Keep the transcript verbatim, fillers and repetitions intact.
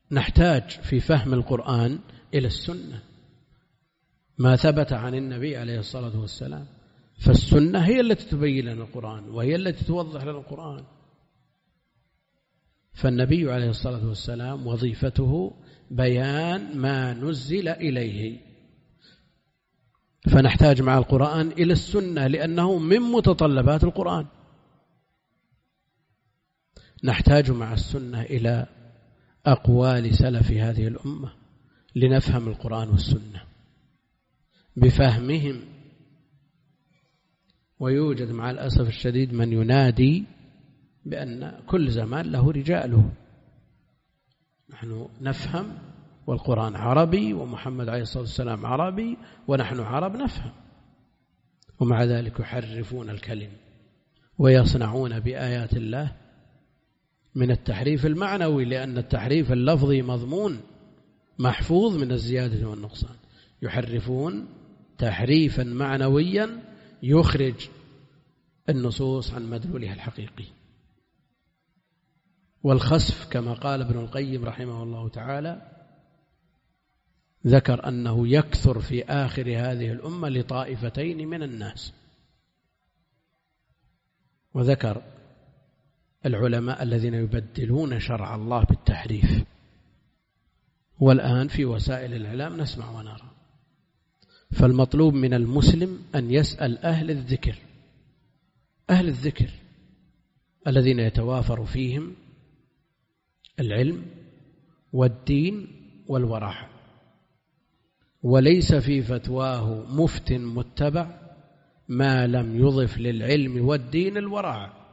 نحتاج في فهم القرآن إلى السنة، ما ثبت عن النبي عليه الصلاة والسلام، فالسنة هي التي تبين لنا القرآن وهي التي توضح لنا القرآن. فالنبي عليه الصلاة والسلام وظيفته بيان ما نزل إليه، فنحتاج مع القرآن إلى السنة لأنه من متطلبات القرآن. نحتاج مع السنة إلى أقوال سلف هذه الأمة لنفهم القرآن والسنة بفهمهم. ويوجد مع الأسف الشديد من ينادي بأن كل زمان له رجاله، نحن نفهم والقرآن عربي ومحمد عليه الصلاة والسلام عربي ونحن عرب نفهم، ومع ذلك يحرفون الكلم ويصنعون بآيات الله من التحريف المعنوي، لأن التحريف اللفظي مضمون محفوظ من الزيادة والنقصان. يحرفون تحريفا معنويا يخرج النصوص عن مدلولها الحقيقي. والخسف كما قال ابن القيم رحمه الله تعالى، ذكر أنه يكثر في آخر هذه الأمة لطائفتين من الناس، وذكر العلماء الذين يبدلون شرع الله بالتحريف. والآن في وسائل الإعلام نسمع ونرى. فالمطلوب من المسلم أن يسأل أهل الذكر، أهل الذكر الذين يتوافر فيهم العلم والدين والورع، وليس في فتواه مفت متبع ما لم يضف للعلم والدين الورع.